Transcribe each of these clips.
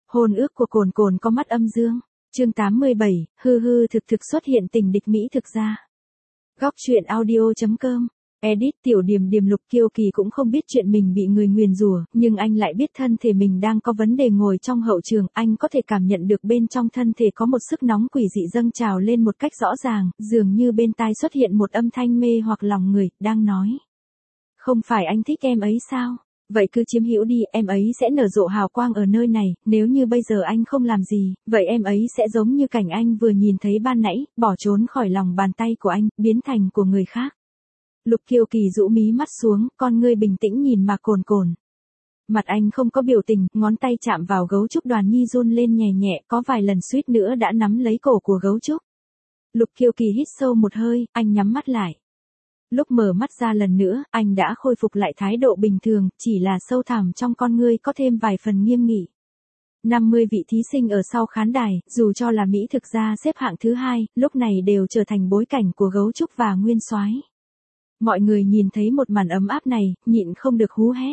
Hôn ước của Cồn Cồn có mắt âm dương. Chương 87, hư hư thực thực xuất hiện tình địch Mỹ thực ra. Góc truyện audio.com. Edit Tiểu Điềm Điềm. Lục Kiêu Kỳ cũng không biết chuyện mình bị người nguyền rủa, nhưng anh lại biết thân thể mình đang có vấn đề. Ngồi trong hậu trường, anh có thể cảm nhận được bên trong thân thể có một sức nóng quỷ dị dâng trào lên một cách rõ ràng, dường như bên tai xuất hiện một âm thanh mê hoặc lòng người, đang nói. Không phải anh thích em ấy sao? Vậy cứ chiếm hữu đi, em ấy sẽ nở rộ hào quang ở nơi này. Nếu như bây giờ anh không làm gì, vậy em ấy sẽ giống như cảnh anh vừa nhìn thấy ban nãy, bỏ trốn khỏi lòng bàn tay của anh, biến thành của người khác. Lục Kiêu Kỳ rũ mí mắt xuống, con ngươi bình tĩnh nhìn mà Cồn Cồn. Mặt anh không có biểu tình, ngón tay chạm vào gấu trúc. Đoàn Nhi run lên nhẹ nhẹ, có vài lần suýt nữa đã nắm lấy cổ của gấu trúc. Lục Kiêu Kỳ hít sâu một hơi, anh nhắm mắt lại. Lúc mở mắt ra lần nữa, anh đã khôi phục lại thái độ bình thường, chỉ là sâu thẳm trong con ngươi có thêm vài phần nghiêm nghị. 50 vị thí sinh ở sau khán đài, dù cho là Mỹ thực ra xếp hạng thứ 2, lúc này đều trở thành bối cảnh của gấu trúc và nguyên soái. Mọi người nhìn thấy một màn ấm áp này, nhịn không được hú hét.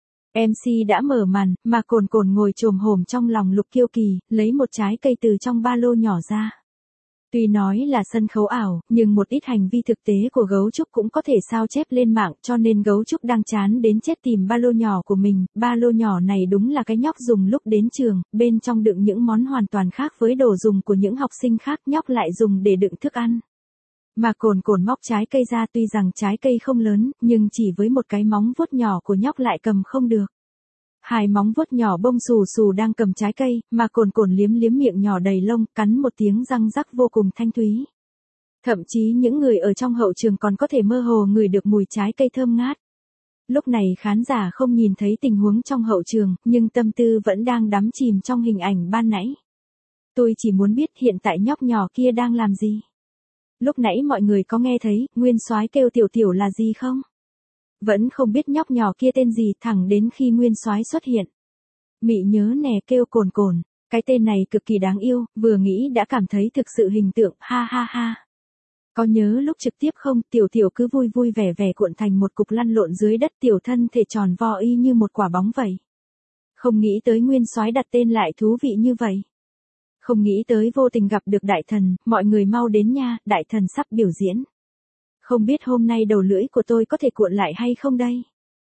MC đã mở màn, mà Cồn Cồn ngồi chồm hổm trong lòng Lục Kiêu Kỳ, lấy một trái cây từ trong ba lô nhỏ ra. Tuy nói là sân khấu ảo, nhưng một ít hành vi thực tế của gấu trúc cũng có thể sao chép lên mạng, cho nên gấu trúc đang chán đến chết tìm ba lô nhỏ của mình. Ba lô nhỏ này đúng là cái nhóc dùng lúc đến trường, bên trong đựng những món hoàn toàn khác với đồ dùng của những học sinh khác, nhóc lại dùng để đựng thức ăn. Mà Cồn Cồn móc trái cây ra, tuy rằng trái cây không lớn, nhưng chỉ với một cái móng vuốt nhỏ của nhóc lại cầm không được. Hai móng vuốt nhỏ bông xù xù đang cầm trái cây, mà Cồn Cồn liếm liếm miệng nhỏ đầy lông, cắn một tiếng răng rắc vô cùng thanh thúy. Thậm chí những người ở trong hậu trường còn có thể mơ hồ ngửi được mùi trái cây thơm ngát. Lúc này khán giả không nhìn thấy tình huống trong hậu trường, nhưng tâm tư vẫn đang đắm chìm trong hình ảnh ban nãy. Tôi chỉ muốn biết hiện tại nhóc nhỏ kia đang làm gì. Lúc nãy mọi người có nghe thấy nguyên soái kêu Tiểu Tiểu là gì không? Vẫn không biết nhóc nhỏ kia tên gì, thẳng đến khi nguyên soái xuất hiện. Mị nhớ nè, kêu Cồn Cồn, cái tên này cực kỳ đáng yêu, vừa nghĩ đã cảm thấy thực sự hình tượng, ha ha ha. Có nhớ lúc trực tiếp không, Tiểu Tiểu cứ vui vui vẻ vẻ cuộn thành một cục lăn lộn dưới đất, tiểu thân thể tròn vo y như một quả bóng vậy. Không nghĩ tới nguyên soái đặt tên lại thú vị như vậy. Không nghĩ tới vô tình gặp được đại thần, mọi người mau đến nha, đại thần sắp biểu diễn. Không biết hôm nay đầu lưỡi của tôi có thể cuộn lại hay không đây?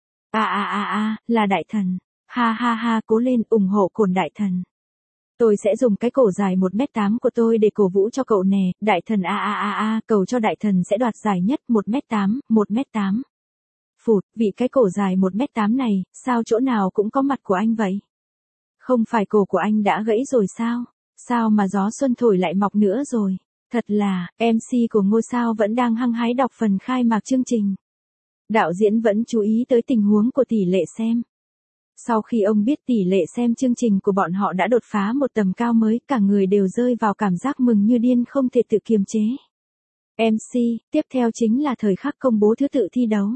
Là đại thần. Ha ha ha, cố lên, ủng hộ Cồn đại thần. Tôi sẽ dùng cái cổ dài 1m8 của tôi để cổ vũ cho cậu nè, đại thần cầu cho đại thần sẽ đoạt giải nhất 1m8, 1m8. Phụt, vì cái cổ dài 1m8 này, sao chỗ nào cũng có mặt của anh vậy? Không phải cổ của anh đã gãy rồi sao? Sao mà gió xuân thổi lại mọc nữa rồi? Thật là, MC của ngôi sao vẫn đang hăng hái đọc phần khai mạc chương trình. Đạo diễn vẫn chú ý tới tình huống của tỷ lệ xem. Sau khi ông biết tỷ lệ xem chương trình của bọn họ đã đột phá một tầm cao mới, cả người đều rơi vào cảm giác mừng như điên không thể tự kiềm chế. MC, tiếp theo chính là thời khắc công bố thứ tự thi đấu.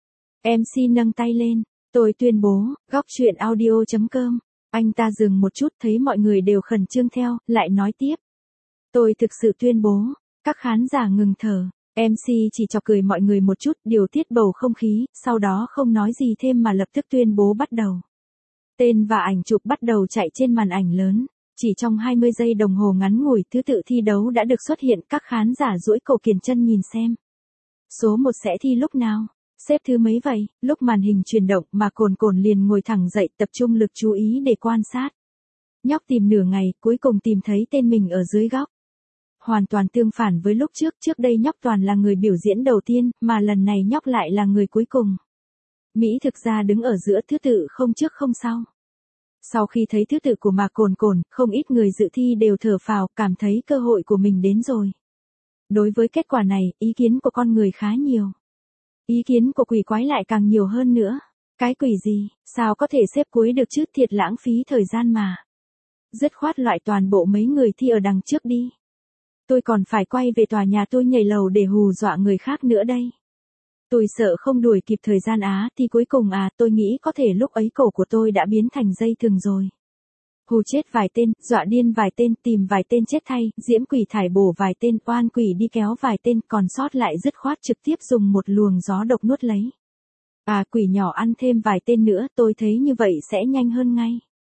MC nâng tay lên, tôi tuyên bố, góc truyện audio.com. Anh ta dừng một chút, thấy mọi người đều khẩn trương theo, lại nói tiếp. Tôi thực sự tuyên bố, các khán giả ngừng thở. MC chỉ chọc cười mọi người một chút, điều tiết bầu không khí, sau đó không nói gì thêm mà lập tức tuyên bố bắt đầu. Tên và ảnh chụp bắt đầu chạy trên màn ảnh lớn. Chỉ trong 20 giây đồng hồ ngắn ngủi, thứ tự thi đấu đã được xuất hiện, các khán giả duỗi cổ kiền chân nhìn xem. Số 1 sẽ thi lúc nào? Xếp thứ mấy vậy? Lúc màn hình chuyển động mà Cồn Cồn liền ngồi thẳng dậy, tập trung lực chú ý để quan sát. Nhóc tìm nửa ngày, cuối cùng tìm thấy tên mình ở dưới góc. Hoàn toàn tương phản với lúc trước đây nhóc toàn là người biểu diễn đầu tiên, mà lần này nhóc lại là người cuối cùng. Mỹ thực ra đứng ở giữa thứ tự không trước không sau. Sau khi thấy thứ tự của mà Cồn Cồn, không ít người dự thi đều thở phào, cảm thấy cơ hội của mình đến rồi. Đối với kết quả này, ý kiến của con người khá nhiều. Ý kiến của quỷ quái lại càng nhiều hơn nữa. Cái quỷ gì, sao có thể xếp cuối được chứ, thiệt lãng phí thời gian mà. Dứt khoát loại toàn bộ mấy người thi ở đằng trước đi. Tôi còn phải quay về tòa nhà tôi nhảy lầu để hù dọa người khác nữa đây. Tôi sợ không đuổi kịp thời gian thì cuối cùng tôi nghĩ có thể lúc ấy cổ của tôi đã biến thành dây thừng rồi. Hù chết vài tên, dọa điên vài tên, tìm vài tên chết thay, diễm quỷ thải bổ vài tên, oan quỷ đi kéo vài tên, còn sót lại dứt khoát trực tiếp dùng một luồng gió độc nuốt lấy. Quỷ nhỏ ăn thêm vài tên nữa, tôi thấy như vậy sẽ nhanh hơn ngay.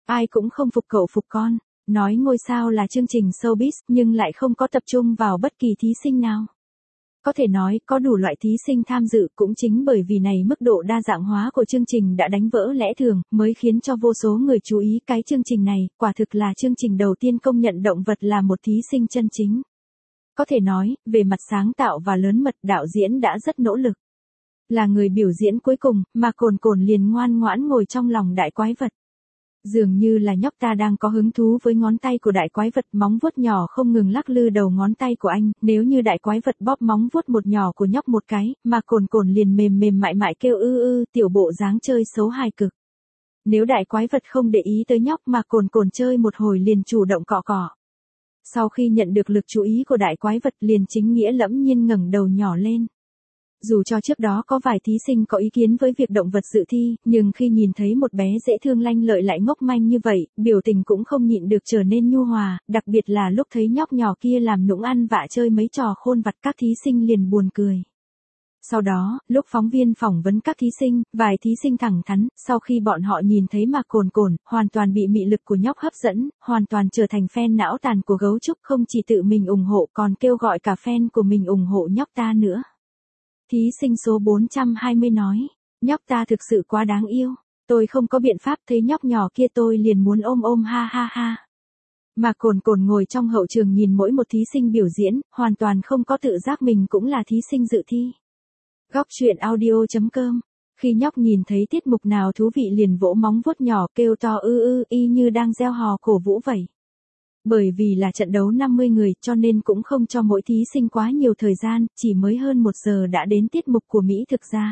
Ai cũng không phục cậu phục con. Nói ngôi sao là chương trình showbiz nhưng lại không có tập trung vào bất kỳ thí sinh nào. Có thể nói, có đủ loại thí sinh tham dự cũng chính bởi vì này mức độ đa dạng hóa của chương trình đã đánh vỡ lẽ thường, mới khiến cho vô số người chú ý cái chương trình này, quả thực là chương trình đầu tiên công nhận động vật là một thí sinh chân chính. Có thể nói, về mặt sáng tạo và lớn mật đạo diễn đã rất nỗ lực. Là người biểu diễn cuối cùng, mà Cồn Cồn liền ngoan ngoãn ngồi trong lòng đại quái vật. Dường như là nhóc ta đang có hứng thú với ngón tay của đại quái vật, móng vuốt nhỏ không ngừng lắc lư đầu ngón tay của anh, nếu như đại quái vật bóp móng vuốt một nhỏ của nhóc một cái, mà Cồn Cồn liền mềm mềm mại mại kêu tiểu bộ dáng chơi xấu hài cực. Nếu đại quái vật không để ý tới nhóc mà Cồn Cồn chơi một hồi liền chủ động cọ cọ. Sau khi nhận được lực chú ý của đại quái vật liền chính nghĩa lẫm nhiên ngẩng đầu nhỏ lên. Dù cho trước đó có vài thí sinh có ý kiến với việc động vật dự thi, nhưng khi nhìn thấy một bé dễ thương lanh lợi lại ngốc manh như vậy, biểu tình cũng không nhịn được trở nên nhu hòa, đặc biệt là lúc thấy nhóc nhỏ kia làm nũng ăn vạ chơi mấy trò khôn vặt các thí sinh liền buồn cười. Sau đó, lúc phóng viên phỏng vấn các thí sinh, vài thí sinh thẳng thắn, sau khi bọn họ nhìn thấy mà Cồn Cồn, hoàn toàn bị mị lực của nhóc hấp dẫn, hoàn toàn trở thành fan não tàn của gấu trúc, không chỉ tự mình ủng hộ còn kêu gọi cả fan của mình ủng hộ nhóc ta nữa. Thí sinh số 420 nói, nhóc ta thực sự quá đáng yêu, tôi không có biện pháp thấy nhóc nhỏ kia tôi liền muốn ôm ha ha ha. Mà Cồn Cồn ngồi trong hậu trường nhìn mỗi một thí sinh biểu diễn, hoàn toàn không có tự giác mình cũng là thí sinh dự thi. Góc truyện audio.com. Khi nhóc nhìn thấy tiết mục nào thú vị liền vỗ móng vuốt nhỏ kêu to y như đang reo hò cổ vũ vậy. Bởi vì là trận đấu 50 người cho nên cũng không cho mỗi thí sinh quá nhiều thời gian, chỉ mới hơn 1 giờ đã đến tiết mục của Mỹ thực gia.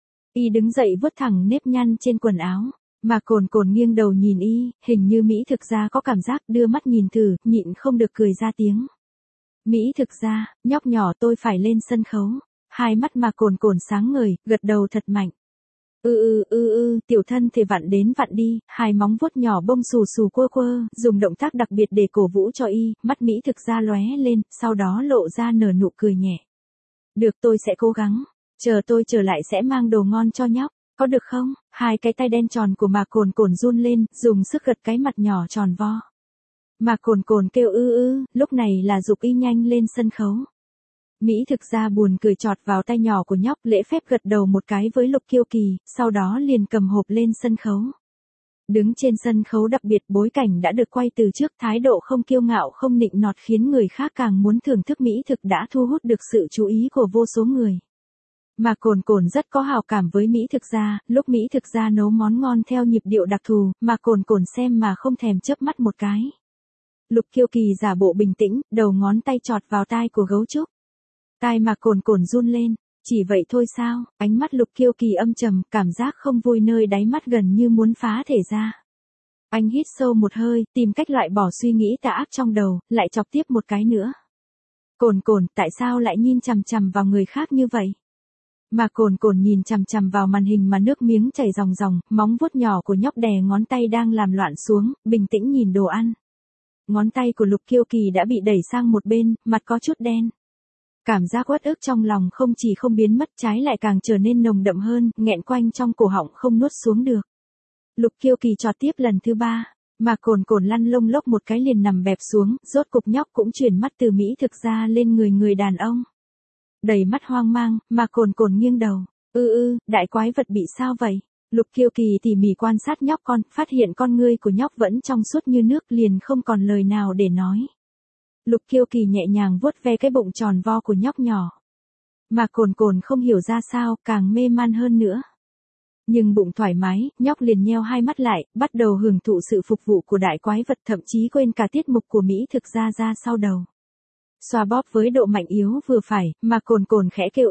Y đứng dậy vuốt thẳng nếp nhăn trên quần áo, mà Cồn Cồn nghiêng đầu nhìn y, hình như Mỹ thực gia có cảm giác đưa mắt nhìn thử, nhịn không được cười ra tiếng. Mỹ thực gia, nhóc nhỏ tôi phải lên sân khấu. Hai mắt mà Cồn Cồn sáng ngời, gật đầu thật mạnh. Tiểu thân thì vặn đến vặn đi, hai móng vuốt nhỏ bông xù xù quơ quơ, dùng động tác đặc biệt để cổ vũ cho y, mắt Mỹ thực gia lóe lên, sau đó lộ ra nở nụ cười nhẹ. Được tôi sẽ cố gắng, chờ tôi trở lại sẽ mang đồ ngon cho nhóc, có được không? Hai cái tay đen tròn của mà Cồn Cồn run lên, dùng sức gật cái mặt nhỏ tròn vo. Mà Cồn Cồn kêu lúc này là giục y nhanh lên sân khấu. Mỹ thực gia buồn cười chọt vào tay nhỏ của nhóc, lễ phép gật đầu một cái với Lục Kiêu Kỳ, sau đó liền cầm hộp lên sân khấu. Đứng trên sân khấu đặc biệt bối cảnh đã được quay từ trước, thái độ không kiêu ngạo không nịnh nọt khiến người khác càng muốn thưởng thức mỹ thực đã thu hút được sự chú ý của vô số người. Mà Cồn Cồn rất có hào cảm với Mỹ thực gia, lúc Mỹ thực gia nấu món ngon theo nhịp điệu đặc thù, mà Cồn Cồn xem mà không thèm chớp mắt một cái. Lục Kiêu Kỳ giả bộ bình tĩnh, đầu ngón tay chọt vào tai của gấu trúc. Tai mà Cồn Cồn run lên, chỉ vậy thôi sao? Ánh mắt Lục Kiêu Kỳ âm trầm, cảm giác không vui nơi đáy mắt gần như muốn phá thể ra. Anh hít sâu một hơi, tìm cách loại bỏ suy nghĩ tà ác trong đầu, lại chọc tiếp một cái nữa. Cồn Cồn, tại sao lại nhìn chằm chằm vào người khác như vậy? Mà Cồn Cồn nhìn chằm chằm vào màn hình mà nước miếng chảy ròng ròng, móng vuốt nhỏ của nhóc đè ngón tay đang làm loạn xuống, bình tĩnh nhìn đồ ăn. Ngón tay của Lục Kiêu Kỳ đã bị đẩy sang một bên, mặt có chút đen. Cảm giác uất ức trong lòng không chỉ không biến mất, trái lại càng trở nên nồng đậm hơn, nghẹn quanh trong cổ họng không nuốt xuống được. Lục Kiêu Kỳ chọt tiếp lần thứ 3, mà Cồn Cồn lăn lông lốc một cái liền nằm bẹp xuống, rốt cục nhóc cũng chuyển mắt từ Mỹ thực gia lên người đàn ông. Đầy mắt hoang mang, mà Cồn Cồn nghiêng đầu. Đại quái vật bị sao vậy? Lục Kiêu Kỳ tỉ mỉ quan sát nhóc con, phát hiện con ngươi của nhóc vẫn trong suốt như nước, liền không còn lời nào để nói. Lục Kiêu Kỳ nhẹ nhàng vuốt ve cái bụng tròn vo của nhóc nhỏ. Mà Cồn Cồn không hiểu ra sao, càng mê man hơn nữa. Nhưng bụng thoải mái, nhóc liền nheo hai mắt lại, bắt đầu hưởng thụ sự phục vụ của đại quái vật, thậm chí quên cả tiết mục của Mỹ thực gia ra sau đầu. Xoa bóp với độ mạnh yếu vừa phải, mà Cồn Cồn khẽ kêu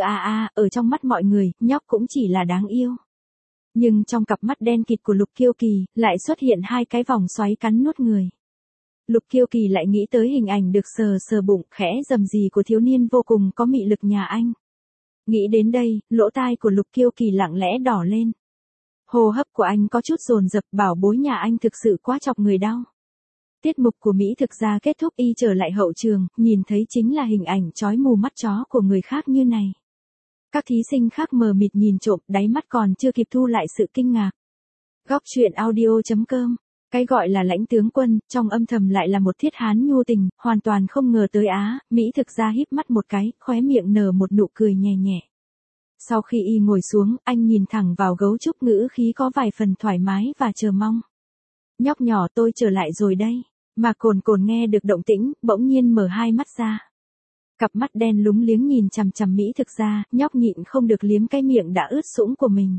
ở trong mắt mọi người, nhóc cũng chỉ là đáng yêu. Nhưng trong cặp mắt đen kịt của Lục Kiêu Kỳ, lại xuất hiện hai cái vòng xoáy cắn nuốt người. Lục Kiêu Kỳ lại nghĩ tới hình ảnh được sờ bụng khẽ rầm rì của thiếu niên vô cùng có mị lực nhà anh. Nghĩ đến đây, lỗ tai của Lục Kiêu Kỳ lặng lẽ đỏ lên. Hô hấp của anh có chút dồn dập, bảo bối nhà anh thực sự quá chọc người đau. Tiết mục của Mỹ thực gia kết thúc, y trở lại hậu trường, nhìn thấy chính là hình ảnh chói mù mắt chó của người khác như này. Các thí sinh khác mờ mịt nhìn trộm, đáy mắt còn chưa kịp thu lại sự kinh ngạc. Góc truyện audio.com Cái gọi là lãnh tướng quân, trong âm thầm lại là một thiết hán nhu tình, hoàn toàn không ngờ tới Mỹ thực ra híp mắt một cái, khóe miệng nở một nụ cười nhẹ nhẹ. Sau khi y ngồi xuống, anh nhìn thẳng vào gấu trúc, ngữ khí có vài phần thoải mái và chờ mong. Nhóc nhỏ, tôi trở lại rồi đây. Mà Cồn Cồn nghe được động tĩnh, bỗng nhiên mở hai mắt ra. Cặp mắt đen lúng liếng nhìn chằm chằm Mỹ thực ra, nhóc nhịn không được liếm cái miệng đã ướt sũng của mình.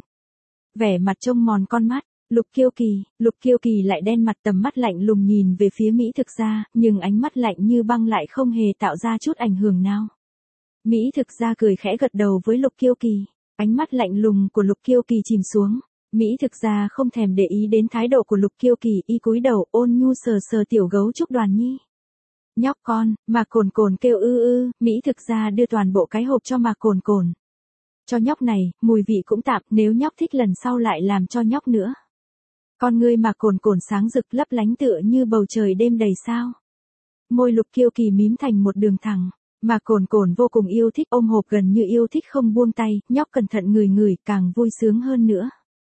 Vẻ mặt trông mòn con mắt, Lục Kiêu Kỳ lại đen mặt, tầm mắt lạnh lùng nhìn về phía Mỹ thực ra, nhưng ánh mắt lạnh như băng lại không hề tạo ra chút ảnh hưởng nào. Mỹ thực ra cười khẽ gật đầu với Lục Kiêu Kỳ, ánh mắt lạnh lùng của Lục Kiêu Kỳ chìm xuống. Mỹ thực ra không thèm để ý đến thái độ của Lục Kiêu Kỳ, y cúi đầu ôn nhu sờ sờ tiểu gấu trúc Đoàn Nhi. Nhóc con, mà Cồn Cồn kêu Mỹ thực ra đưa toàn bộ cái hộp cho mà Cồn Cồn. Cho nhóc này, mùi vị cũng tạm, nếu nhóc thích lần sau lại làm cho nhóc nữa. Con ngươi mà Cồn Cồn sáng rực lấp lánh tựa như bầu trời đêm đầy sao. Môi Lục Kiêu Kỳ mím thành một đường thẳng, mà Cồn Cồn vô cùng yêu thích, ôm hộp gần như yêu thích không buông tay, nhóc cẩn thận ngửi càng vui sướng hơn nữa.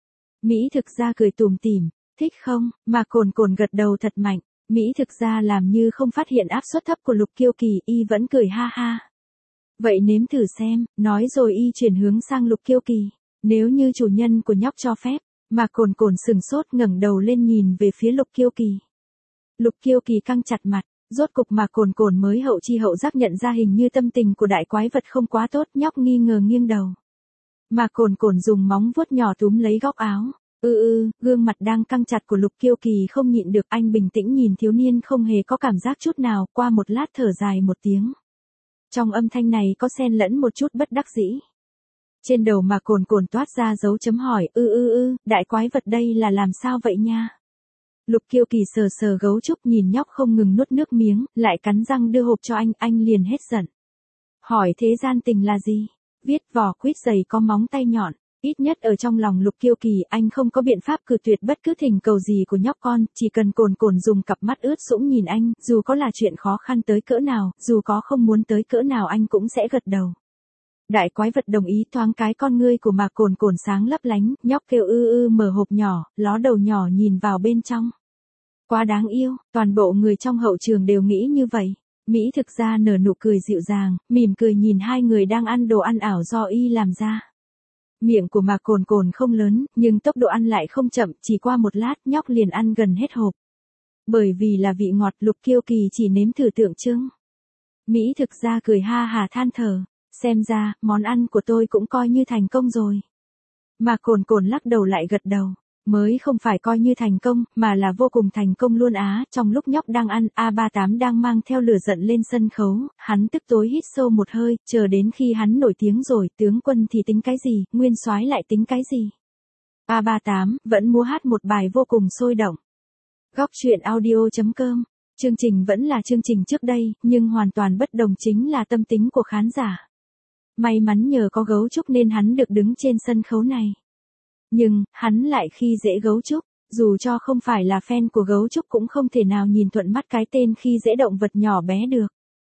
Mỹ thực ra cười tủm tỉm, thích không, mà Cồn Cồn gật đầu thật mạnh. Mỹ thực ra làm như không phát hiện áp suất thấp của Lục Kiêu Kỳ, y vẫn cười ha ha. Vậy nếm thử xem, nói rồi y chuyển hướng sang Lục Kiêu Kỳ. Nếu như chủ nhân của nhóc cho phép, mà Cồn Cồn sừng sốt ngẩng đầu lên nhìn về phía Lục Kiêu Kỳ. Lục Kiêu Kỳ căng chặt mặt, rốt cục mà Cồn Cồn mới hậu chi hậu giác nhận ra hình như tâm tình của đại quái vật không quá tốt, nhóc nghi ngờ nghiêng đầu. Mà Cồn Cồn dùng móng vuốt nhỏ túm lấy góc áo. Gương mặt đang căng chặt của Lục Kiêu Kỳ không nhịn được, anh bình tĩnh nhìn thiếu niên không hề có cảm giác chút nào, qua một lát thở dài một tiếng. Trong âm thanh này có xen lẫn một chút bất đắc dĩ. Trên đầu mà Cồn Cồn toát ra dấu chấm hỏi, đại quái vật đây là làm sao vậy nha? Lục Kiêu Kỳ sờ sờ gấu trúc nhìn nhóc không ngừng nuốt nước miếng, lại cắn răng đưa hộp cho anh liền hết giận. Hỏi thế gian tình là gì? Viết vỏ quýt dày có móng tay nhọn. Ít nhất ở trong lòng Lục Kiêu Kỳ, anh không có biện pháp cự tuyệt bất cứ thỉnh cầu gì của nhóc con, chỉ cần Cồn Cồn dùng cặp mắt ướt sũng nhìn anh, dù có là chuyện khó khăn tới cỡ nào, dù có không muốn tới cỡ nào anh cũng sẽ gật đầu. Đại quái vật đồng ý, thoáng cái con ngươi của mà Cồn Cồn sáng lấp lánh, nhóc kêu mở hộp nhỏ, ló đầu nhỏ nhìn vào bên trong. Quá đáng yêu, toàn bộ người trong hậu trường đều nghĩ như vậy. Mỹ thực ra nở nụ cười dịu dàng, mỉm cười nhìn hai người đang ăn đồ ăn ảo do y làm ra. Miệng của mà Cồn Cồn không lớn, nhưng tốc độ ăn lại không chậm, chỉ qua một lát nhóc liền ăn gần hết hộp. Bởi vì là vị ngọt, Lục Kiêu Kỳ chỉ nếm thử tượng trưng. Mỹ thực ra cười ha hà than thở, xem ra, món ăn của tôi cũng coi như thành công rồi. Mà Cồn Cồn lắc đầu lại gật đầu, mới không phải coi như thành công, mà là vô cùng thành công luôn á. Trong lúc nhóc đang ăn, A38 đang mang theo lửa giận lên sân khấu, hắn tức tối hít sâu một hơi, chờ đến khi hắn nổi tiếng rồi, tướng quân thì tính cái gì, nguyên soái lại tính cái gì. A38 vẫn múa hát một bài vô cùng sôi động. Góc truyện audio.com. Chương trình vẫn là chương trình trước đây, nhưng hoàn toàn bất đồng chính là tâm tính của khán giả. May mắn nhờ có gấu trúc nên hắn được đứng trên sân khấu này. Nhưng, hắn lại khi dễ gấu trúc, dù cho không phải là fan của gấu trúc cũng không thể nào nhìn thuận mắt cái tên khi dễ động vật nhỏ bé được.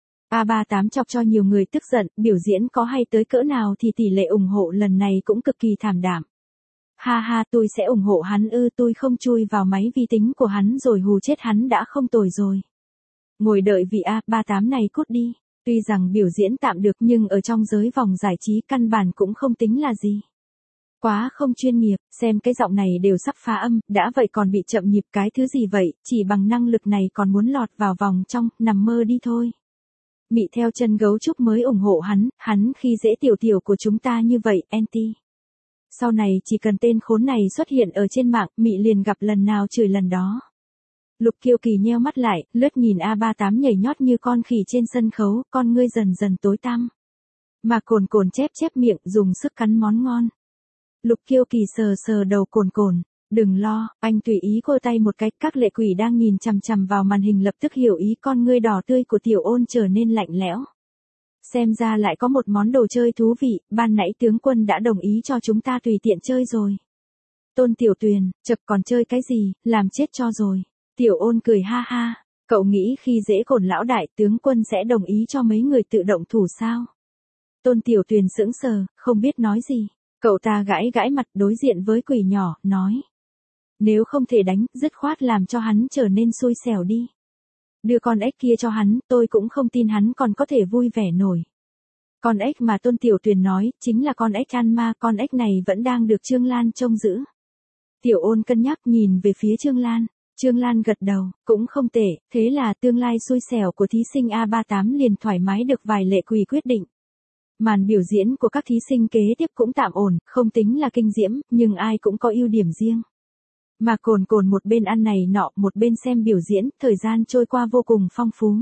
A38 chọc cho nhiều người tức giận, biểu diễn có hay tới cỡ nào thì tỷ lệ ủng hộ lần này cũng cực kỳ thảm đạm. Ha ha, tôi sẽ ủng hộ hắn tôi không chui vào máy vi tính của hắn rồi hù chết hắn đã không tồi rồi. Ngồi đợi vị A38 này cút đi. Tuy rằng biểu diễn tạm được nhưng ở trong giới vòng giải trí căn bản cũng không tính là gì. Quá không chuyên nghiệp, xem cái giọng này đều sắp phá âm, đã vậy còn bị chậm nhịp cái thứ gì vậy, chỉ bằng năng lực này còn muốn lọt vào vòng trong, nằm mơ đi thôi. Mị theo chân gấu trúc mới ủng hộ hắn khi dễ tiểu tiểu của chúng ta như vậy, anti. Sau này chỉ cần tên khốn này xuất hiện ở trên mạng, Mị liền gặp lần nào chửi lần đó. Lục Kiêu Kỳ nheo mắt lại, lướt nhìn A38 nhảy nhót như con khỉ trên sân khấu, con ngươi dần dần tối tăm. Mà Cồn Cồn chép miệng, dùng sức cắn món ngon. Lục Kiêu Kỳ sờ sờ đầu Cồn Cồn, đừng lo, anh tùy ý cô tay một cái, các lệ quỷ đang nhìn chằm chằm vào màn hình lập tức hiểu ý, con ngươi đỏ tươi của Tiểu Ôn trở nên lạnh lẽo. Xem ra lại có một món đồ chơi thú vị, ban nãy tướng quân đã đồng ý cho chúng ta tùy tiện chơi rồi. Tôn Tiểu Tuyền, chậc còn chơi cái gì, làm chết cho rồi. Tiểu Ôn cười ha ha, cậu nghĩ khi dễ Cồn lão đại tướng quân sẽ đồng ý cho mấy người tự động thủ sao? Tôn Tiểu Tuyền sững sờ, không biết nói gì. Cậu ta gãi mặt đối diện với quỷ nhỏ, nói. Nếu không thể đánh, dứt khoát làm cho hắn trở nên xui xẻo đi. Đưa con ếch kia cho hắn, tôi cũng không tin hắn còn có thể vui vẻ nổi. Con ếch mà Tôn Tiểu Tuyền nói, chính là con ếch ăn ma, con ếch này vẫn đang được Trương Lan trông giữ. Tiểu Ôn cân nhắc nhìn về phía Trương Lan. Trương Lan gật đầu, cũng không tệ, thế là tương lai xui xẻo của thí sinh A38 liền thoải mái được vài lệ quỳ quyết định. Màn biểu diễn của các thí sinh kế tiếp cũng tạm ổn, không tính là kinh diễm, nhưng ai cũng có ưu điểm riêng. Mà Cồn Cồn một bên ăn này nọ, một bên xem biểu diễn, thời gian trôi qua vô cùng phong phú.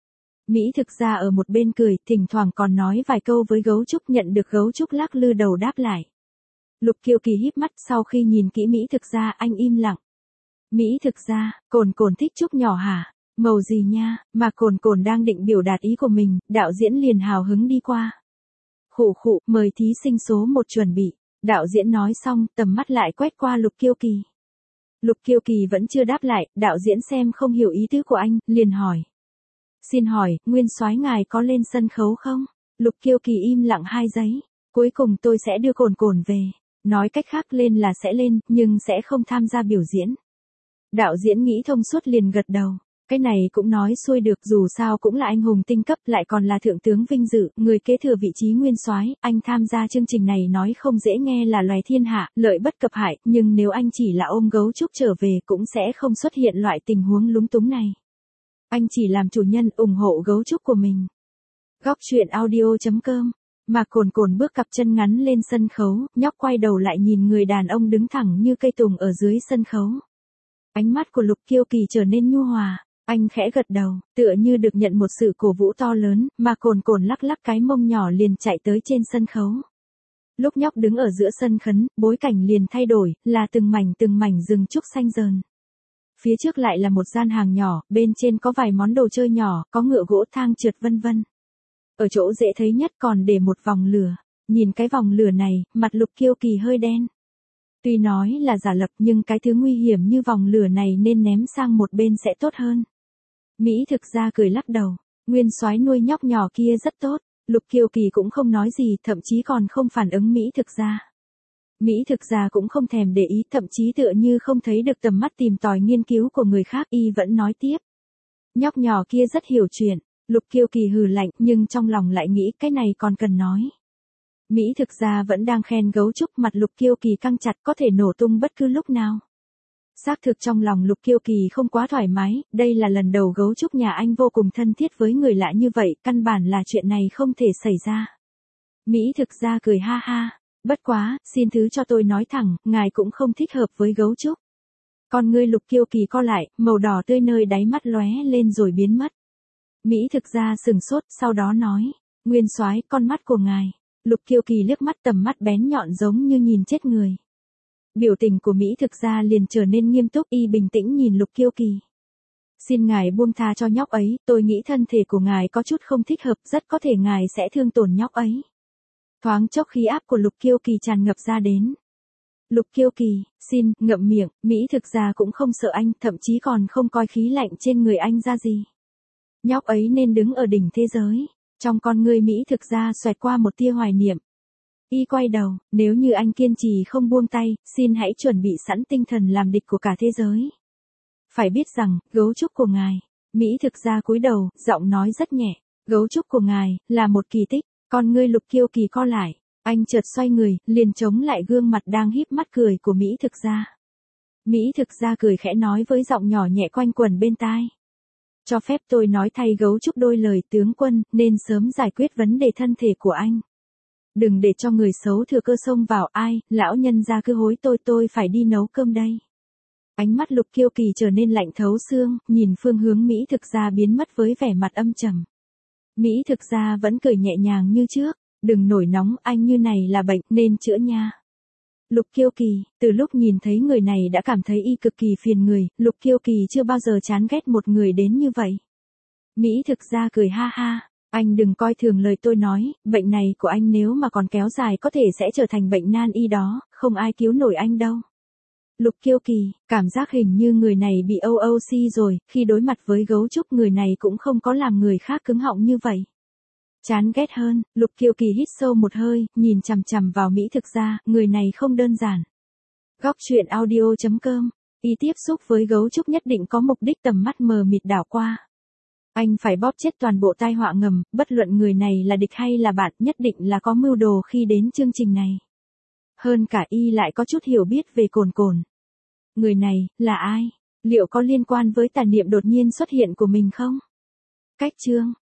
Mỹ thực ra ở một bên cười, thỉnh thoảng còn nói vài câu với Gấu Trúc, nhận được Gấu Trúc lắc lư đầu đáp lại. Lục Kiêu Kỳ híp mắt, sau khi nhìn kỹ Mỹ thực ra anh im lặng. Mỹ thực ra, Cồn Cồn thích Trúc nhỏ hả? Màu gì nha? Mà Cồn Cồn đang định biểu đạt ý của mình, đạo diễn liền hào hứng đi qua. Khụ khụ, mời thí sinh số 1 chuẩn bị. Đạo diễn nói xong, tầm mắt lại quét qua Lục Kiêu Kỳ. Lục Kiêu Kỳ vẫn chưa đáp lại, đạo diễn xem không hiểu ý tứ của anh, liền hỏi. Xin hỏi, Nguyên soái ngài có lên sân khấu không? Lục Kiêu Kỳ im lặng 2 giây. Cuối cùng tôi sẽ đưa Cồn Cồn về. Nói cách khác lên là sẽ lên, nhưng sẽ không tham gia biểu diễn. Đạo diễn nghĩ thông suốt liền gật đầu. Cái này cũng nói xuôi được, dù sao cũng là anh hùng tinh cấp, lại còn là thượng tướng vinh dự, người kế thừa vị trí nguyên soái. Anh tham gia chương trình này nói không dễ nghe là loài thiên hạ, lợi bất cập hại, nhưng nếu anh chỉ là ôm Gấu Trúc trở về cũng sẽ không xuất hiện loại tình huống lúng túng này. Anh chỉ làm chủ nhân, ủng hộ Gấu Trúc của mình. Góc truyện audio.com. Mà Cồn Cồn bước cặp chân ngắn lên sân khấu, nhóc quay đầu lại nhìn người đàn ông đứng thẳng như cây tùng ở dưới sân khấu. Ánh mắt của Lục Kiêu Kỳ trở nên nhu hòa, anh khẽ gật đầu, tựa như được nhận một sự cổ vũ to lớn, mà Cồn Cồn lắc lắc cái mông nhỏ liền chạy tới trên sân khấu. Lúc nhóc đứng ở giữa sân khấn, bối cảnh liền thay đổi, là từng mảnh rừng trúc xanh rờn. Phía trước lại là một gian hàng nhỏ, bên trên có vài món đồ chơi nhỏ, có ngựa gỗ thang trượt vân vân. Ở chỗ dễ thấy nhất còn để một vòng lửa. Nhìn cái vòng lửa này, mặt Lục Kiêu Kỳ hơi đen. Tuy nói là giả lập nhưng cái thứ nguy hiểm như vòng lửa này nên ném sang một bên sẽ tốt hơn. Mỹ thực ra cười lắc đầu. Nguyên soái nuôi nhóc nhỏ kia rất tốt. Lục Kiêu Kỳ cũng không nói gì, thậm chí còn không phản ứng Mỹ thực ra. Mỹ thực ra cũng không thèm để ý, thậm chí tựa như không thấy được tầm mắt tìm tòi nghiên cứu của người khác, y vẫn nói tiếp. Nhóc nhỏ kia rất hiểu chuyện. Lục Kiêu Kỳ hừ lạnh, nhưng trong lòng lại nghĩ cái này còn cần nói. Mỹ thực ra vẫn đang khen Gấu Trúc, mặt Lục Kiêu Kỳ căng chặt, có thể nổ tung bất cứ lúc nào. Xác thực trong lòng Lục Kiêu Kỳ không quá thoải mái, đây là lần đầu Gấu Trúc nhà anh vô cùng thân thiết với người lạ như vậy, căn bản là chuyện này không thể xảy ra. Mỹ thực ra cười ha ha, bất quá, xin thứ cho tôi nói thẳng, ngài cũng không thích hợp với Gấu Trúc. Con ngươi Lục Kiêu Kỳ co lại, màu đỏ tươi nơi đáy mắt lóe lên rồi biến mất. Mỹ thực ra sừng sốt, sau đó nói, Nguyên soái, con mắt của ngài. Lục Kiêu Kỳ liếc mắt, tầm mắt bén nhọn giống như nhìn chết người. Biểu tình của Mỹ thực ra liền trở nên nghiêm túc, y bình tĩnh nhìn Lục Kiêu Kỳ. Xin ngài buông tha cho nhóc ấy, tôi nghĩ thân thể của ngài có chút không thích hợp, rất có thể ngài sẽ thương tổn nhóc ấy. Thoáng chốc khí áp của Lục Kiêu Kỳ tràn ngập ra đến. Lục Kiêu Kỳ, xin, ngậm miệng, Mỹ thực ra cũng không sợ anh, thậm chí còn không coi khí lạnh trên người anh ra gì. Nhóc ấy nên đứng ở đỉnh thế giới. Trong con ngươi Mỹ thực ra xoẹt qua một tia hoài niệm. Y quay đầu, nếu như anh kiên trì không buông tay, xin hãy chuẩn bị sẵn tinh thần làm địch của cả thế giới. Phải biết rằng, Gấu Trúc của ngài, Mỹ thực ra cúi đầu, giọng nói rất nhẹ, Gấu Trúc của ngài, là một kỳ tích. Con ngươi Lục Kiêu Kỳ co lại, anh chợt xoay người, liền chống lại gương mặt đang híp mắt cười của Mỹ thực ra. Mỹ thực ra cười khẽ nói với giọng nhỏ nhẹ quanh quẩn bên tai. Cho phép tôi nói thay Gấu Trúc đôi lời, tướng quân, nên sớm giải quyết vấn đề thân thể của anh. Đừng để cho người xấu thừa cơ xông vào, ai, lão nhân ra cứ hối tôi phải đi nấu cơm đây. Ánh mắt Lục Kiêu Kỳ trở nên lạnh thấu xương, nhìn phương hướng Mỹ thực ra biến mất với vẻ mặt âm trầm. Mỹ thực ra vẫn cười nhẹ nhàng như trước, đừng nổi nóng, anh như này là bệnh, nên chữa nha. Lục Kiêu Kỳ, từ lúc nhìn thấy người này đã cảm thấy y cực kỳ phiền người, Lục Kiêu Kỳ chưa bao giờ chán ghét một người đến như vậy. Mỹ thực ra cười ha ha, anh đừng coi thường lời tôi nói, bệnh này của anh nếu mà còn kéo dài có thể sẽ trở thành bệnh nan y đó, không ai cứu nổi anh đâu. Lục Kiêu Kỳ, cảm giác hình như người này bị OOC rồi, khi đối mặt với Gấu Trúc người này cũng không có làm người khác cứng họng như vậy. Chán ghét hơn, Lục Kiêu Kỳ hít sâu một hơi, nhìn chằm chằm vào Mỹ thực ra, người này không đơn giản. Góc truyện audio.com Y tiếp xúc với gấu trúc nhất định có mục đích, tầm mắt mờ mịt đảo qua. Anh phải bóp chết toàn bộ tai họa ngầm, bất luận người này là địch hay là bạn, nhất định là có mưu đồ khi đến chương trình này. Hơn cả Y lại có chút hiểu biết về Cồn Cồn. Người này, là ai? Liệu có liên quan với tà niệm đột nhiên xuất hiện của mình không? Cách chương